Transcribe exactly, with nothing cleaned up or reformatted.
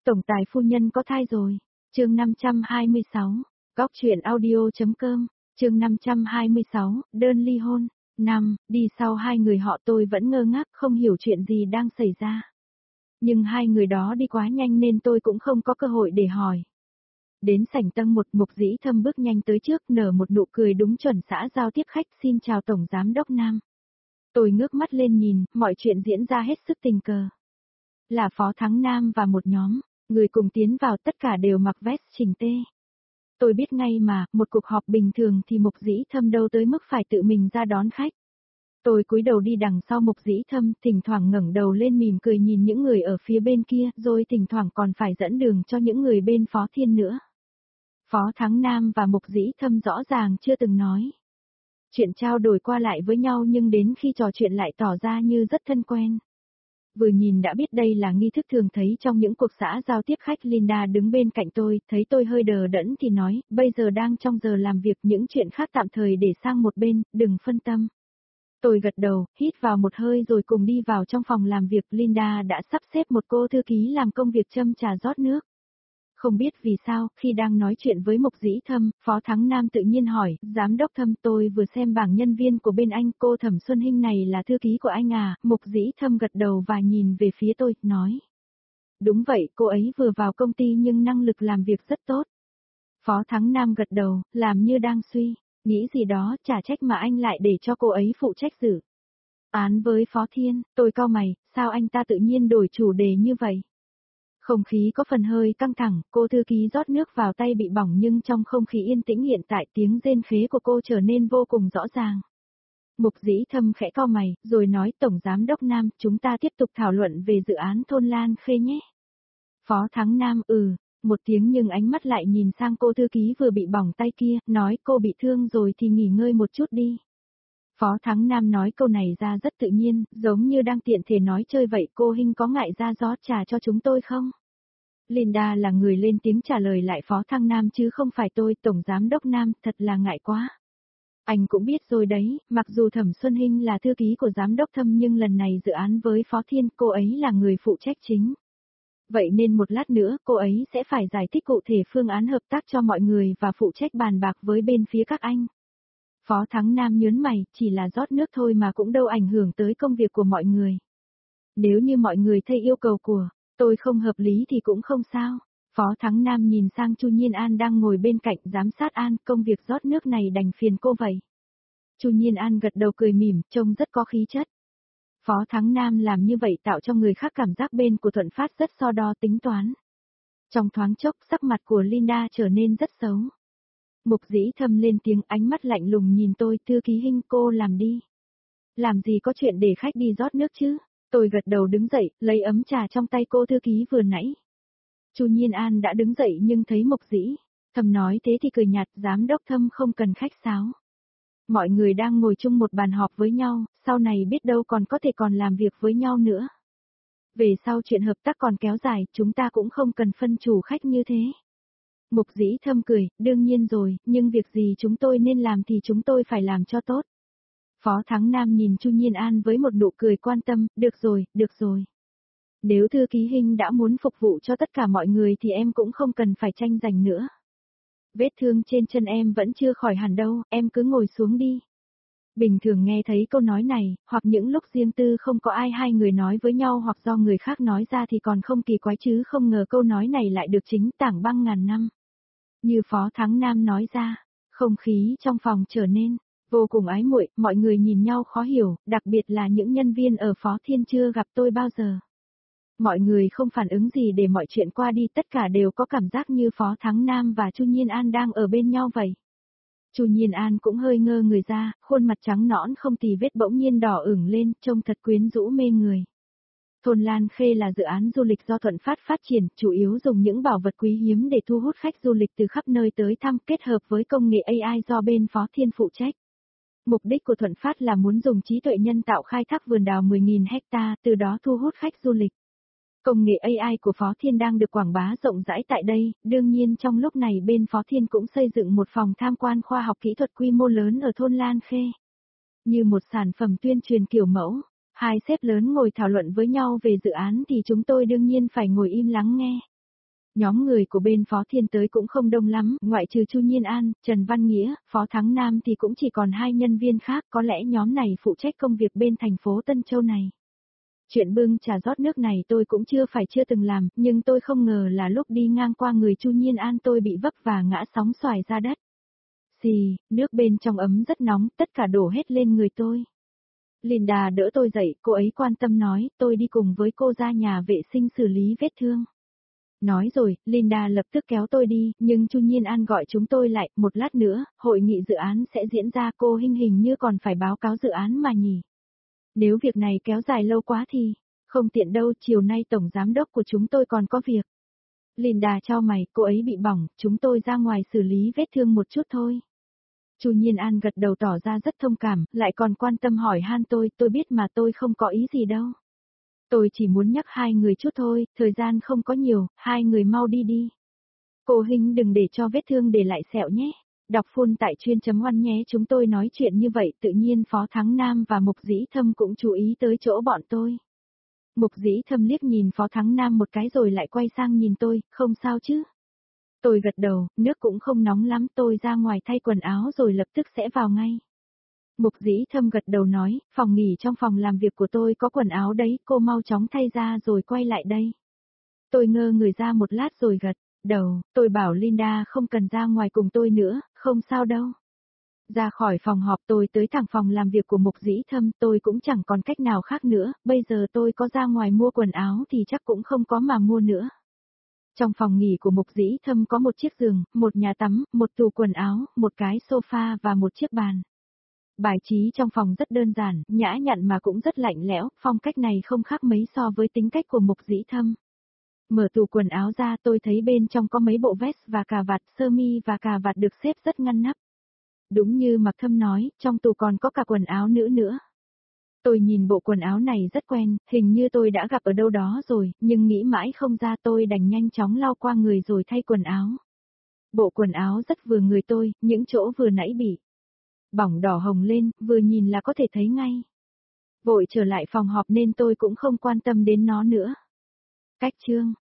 Tổng tài phu nhân có thai rồi. Chương năm trăm hai mươi sáu. Góc truyện audio.com. Chương năm trăm hai mươi sáu, đơn ly hôn. Năm, đi sau hai người họ tôi vẫn ngơ ngác không hiểu chuyện gì đang xảy ra. Nhưng hai người đó đi quá nhanh nên tôi cũng không có cơ hội để hỏi. Đến sảnh tầng một, Mục Dĩ Thâm bước nhanh tới trước, nở một nụ cười đúng chuẩn xã giao tiếp khách, xin chào Tổng Giám Đốc Nam. Tôi ngước mắt lên nhìn, mọi chuyện diễn ra hết sức tình cờ. Là Phó Thắng Nam và một nhóm, người cùng tiến vào tất cả đều mặc vest chỉnh tê. Tôi biết ngay mà, một cuộc họp bình thường thì Mục Dĩ Thâm đâu tới mức phải tự mình ra đón khách. Tôi cúi đầu đi đằng sau Mục Dĩ Thâm, thỉnh thoảng ngẩng đầu lên mỉm cười nhìn những người ở phía bên kia, rồi thỉnh thoảng còn phải dẫn đường cho những người bên Phó Thiên nữa. Phó Thắng Nam và Mục Dĩ Thâm rõ ràng chưa từng nói chuyện, trao đổi qua lại với nhau, nhưng đến khi trò chuyện lại tỏ ra như rất thân quen. Vừa nhìn đã biết đây là nghi thức thường thấy trong những cuộc xã giao tiếp khách. Linda đứng bên cạnh tôi, thấy tôi hơi đờ đẫn thì nói, bây giờ đang trong giờ làm việc, những chuyện khác tạm thời để sang một bên, đừng phân tâm. Tôi gật đầu, hít vào một hơi rồi cùng đi vào trong phòng làm việc. Linda đã sắp xếp một cô thư ký làm công việc châm trà rót nước. Không biết vì sao, khi đang nói chuyện với Mục Dĩ Thâm, Phó Thắng Nam tự nhiên hỏi, Giám đốc Thâm, tôi vừa xem bảng nhân viên của bên anh, cô Thẩm Xuân Hinh này là thư ký của anh à? Mục Dĩ Thâm gật đầu và nhìn về phía tôi, nói. Đúng vậy, cô ấy vừa vào công ty nhưng năng lực làm việc rất tốt. Phó Thắng Nam gật đầu, làm như đang suy, nghĩ gì đó, chả trách mà anh lại để cho cô ấy phụ trách dự án với Phó Thiên. Tôi cau mày, sao anh ta tự nhiên đổi chủ đề như vậy? Không khí có phần hơi căng thẳng, cô thư ký rót nước vào tay bị bỏng, nhưng trong không khí yên tĩnh hiện tại tiếng rên khế của cô trở nên vô cùng rõ ràng. Mục Dĩ Thâm khẽ cau mày, rồi nói, Tổng Giám Đốc Nam, chúng ta tiếp tục thảo luận về dự án Thôn Lan Khê nhé. Phó Thắng Nam ừ, một tiếng, nhưng ánh mắt lại nhìn sang cô thư ký vừa bị bỏng tay kia, nói, cô bị thương rồi thì nghỉ ngơi một chút đi. Phó Thắng Nam nói câu này ra rất tự nhiên, giống như đang tiện thể nói chơi vậy. Cô Hinh có ngại ra rót trà cho chúng tôi không? Linda là người lên tiếng trả lời lại Phó Thắng Nam chứ không phải tôi. Tổng Giám Đốc Nam, thật là ngại quá. Anh cũng biết rồi đấy, mặc dù Thẩm Xuân Hinh là thư ký của Giám Đốc Thâm nhưng lần này dự án với Phó Thiên, cô ấy là người phụ trách chính. Vậy nên một lát nữa cô ấy sẽ phải giải thích cụ thể phương án hợp tác cho mọi người và phụ trách bàn bạc với bên phía các anh. Phó Thắng Nam nhớn mày, chỉ là rót nước thôi mà cũng đâu ảnh hưởng tới công việc của mọi người. Nếu như mọi người thay yêu cầu của tôi không hợp lý thì cũng không sao. Phó Thắng Nam nhìn sang Chu Nhiên An đang ngồi bên cạnh, giám sát An, công việc rót nước này đành phiền cô vậy. Chu Nhiên An gật đầu cười mỉm, trông rất có khí chất. Phó Thắng Nam làm như vậy tạo cho người khác cảm giác bên của Thuận Phát rất so đo tính toán. Trong thoáng chốc, sắc mặt của Linda trở nên rất xấu. Mục Dĩ Thâm lên tiếng, ánh mắt lạnh lùng nhìn tôi, thư ký Hinh, cô làm đi. Làm gì có chuyện để khách đi rót nước chứ? Tôi gật đầu đứng dậy, lấy ấm trà trong tay cô thư ký vừa nãy. Chu Nhiên An đã đứng dậy nhưng thấy Mục Dĩ Thâm nói thế thì cười nhạt, Giám Đốc Thâm không cần khách sáo. Mọi người đang ngồi chung một bàn họp với nhau, sau này biết đâu còn có thể còn làm việc với nhau nữa. Về sau chuyện hợp tác còn kéo dài, chúng ta cũng không cần phân chủ khách như thế. Mục Dĩ Thâm cười, đương nhiên rồi, nhưng việc gì chúng tôi nên làm thì chúng tôi phải làm cho tốt. Phó Thắng Nam nhìn Chu Nhiên An với một nụ cười quan tâm, được rồi, được rồi. Nếu thư ký Hinh đã muốn phục vụ cho tất cả mọi người thì em cũng không cần phải tranh giành nữa. Vết thương trên chân em vẫn chưa khỏi hẳn đâu, em cứ ngồi xuống đi. Bình thường nghe thấy câu nói này, hoặc những lúc riêng tư không có ai hai người nói với nhau hoặc do người khác nói ra thì còn không kỳ quái, chứ không ngờ câu nói này lại được chính tảng băng ngàn năm. Như Phó Thắng Nam nói ra, không khí trong phòng trở nên vô cùng ái muội, mọi người nhìn nhau khó hiểu, đặc biệt là những nhân viên ở Phó Thiên chưa gặp tôi bao giờ. Mọi người không phản ứng gì để mọi chuyện qua đi, tất cả đều có cảm giác như Phó Thắng Nam và Chu Nhiên An đang ở bên nhau vậy. Chu Nhiên An cũng hơi ngơ người ra, khuôn mặt trắng nõn không tì vết bỗng nhiên đỏ ửng lên, trông thật quyến rũ mê người. Thôn Lan Khê là dự án du lịch do Thuận Phát phát triển, chủ yếu dùng những bảo vật quý hiếm để thu hút khách du lịch từ khắp nơi tới thăm, kết hợp với công nghệ a i do bên Phó Thiên phụ trách. Mục đích của Thuận Phát là muốn dùng trí tuệ nhân tạo khai thác vườn đào mười nghìn hecta, từ đó thu hút khách du lịch. Công nghệ a i của Phó Thiên đang được quảng bá rộng rãi tại đây, đương nhiên trong lúc này bên Phó Thiên cũng xây dựng một phòng tham quan khoa học kỹ thuật quy mô lớn ở thôn Lan Khê. Như một sản phẩm tuyên truyền kiểu mẫu, hai sếp lớn ngồi thảo luận với nhau về dự án thì chúng tôi đương nhiên phải ngồi im lắng nghe. Nhóm người của bên Phó Thiên tới cũng không đông lắm, ngoại trừ Chu Nhiên An, Trần Văn Nghĩa, Phó Thắng Nam thì cũng chỉ còn hai nhân viên khác, có lẽ nhóm này phụ trách công việc bên thành phố Tân Châu này. Chuyện bưng trà rót nước này tôi cũng chưa phải chưa từng làm, nhưng tôi không ngờ là lúc đi ngang qua người Chu Nhiên An tôi bị vấp và ngã sóng xoài ra đất. Xì, nước bên trong ấm rất nóng, tất cả đổ hết lên người tôi. Linda đỡ tôi dậy, cô ấy quan tâm nói, tôi đi cùng với cô ra nhà vệ sinh xử lý vết thương. Nói rồi, Linda lập tức kéo tôi đi, nhưng Chu Nhiên An gọi chúng tôi lại, một lát nữa, hội nghị dự án sẽ diễn ra, cô Hinh hình như còn phải báo cáo dự án mà nhỉ. Nếu việc này kéo dài lâu quá thì, không tiện đâu, chiều nay tổng giám đốc của chúng tôi còn có việc. Linda chau mày, cô ấy bị bỏng, chúng tôi ra ngoài xử lý vết thương một chút thôi. Chu Nhiên An gật đầu tỏ ra rất thông cảm, lại còn quan tâm hỏi han tôi, tôi biết mà tôi không có ý gì đâu. Tôi chỉ muốn nhắc hai người chút thôi, thời gian không có nhiều, hai người mau đi đi. Cô Hinh đừng để cho vết thương để lại sẹo nhé. Đọc full tại chuyên chấm oan nhé, chúng tôi nói chuyện như vậy tự nhiên Phó Thắng Nam và Mục Dĩ Thâm cũng chú ý tới chỗ bọn tôi. Mục Dĩ Thâm liếc nhìn Phó Thắng Nam một cái rồi lại quay sang nhìn tôi, không sao chứ. Tôi gật đầu, nước cũng không nóng lắm, tôi ra ngoài thay quần áo rồi lập tức sẽ vào ngay. Mục Dĩ Thâm gật đầu nói, phòng nghỉ trong phòng làm việc của tôi có quần áo đấy, cô mau chóng thay ra rồi quay lại đây. Tôi ngơ người ra một lát rồi gật đầu, tôi bảo Linda không cần ra ngoài cùng tôi nữa, không sao đâu. Ra khỏi phòng họp tôi tới thẳng phòng làm việc của Mục Dĩ Thâm, tôi cũng chẳng còn cách nào khác nữa, bây giờ tôi có ra ngoài mua quần áo thì chắc cũng không có mà mua nữa. Trong phòng nghỉ của Mục Dĩ Thâm có một chiếc giường, một nhà tắm, một tủ quần áo, một cái sofa và một chiếc bàn. Bài trí trong phòng rất đơn giản, nhã nhặn mà cũng rất lạnh lẽo, phong cách này không khác mấy so với tính cách của Mục Dĩ Thâm. Mở tủ quần áo ra tôi thấy bên trong có mấy bộ vest và cà vạt, sơ mi và cà vạt được xếp rất ngăn nắp. Đúng như Mạc Thâm nói, trong tủ còn có cả quần áo nữ nữa. Tôi nhìn bộ quần áo này rất quen, hình như tôi đã gặp ở đâu đó rồi, nhưng nghĩ mãi không ra, tôi đành nhanh chóng lau qua người rồi thay quần áo. Bộ quần áo rất vừa người tôi, những chỗ vừa nãy bị bỏng đỏ hồng lên, vừa nhìn là có thể thấy ngay. Vội trở lại phòng họp nên tôi cũng không quan tâm đến nó nữa. Cách chương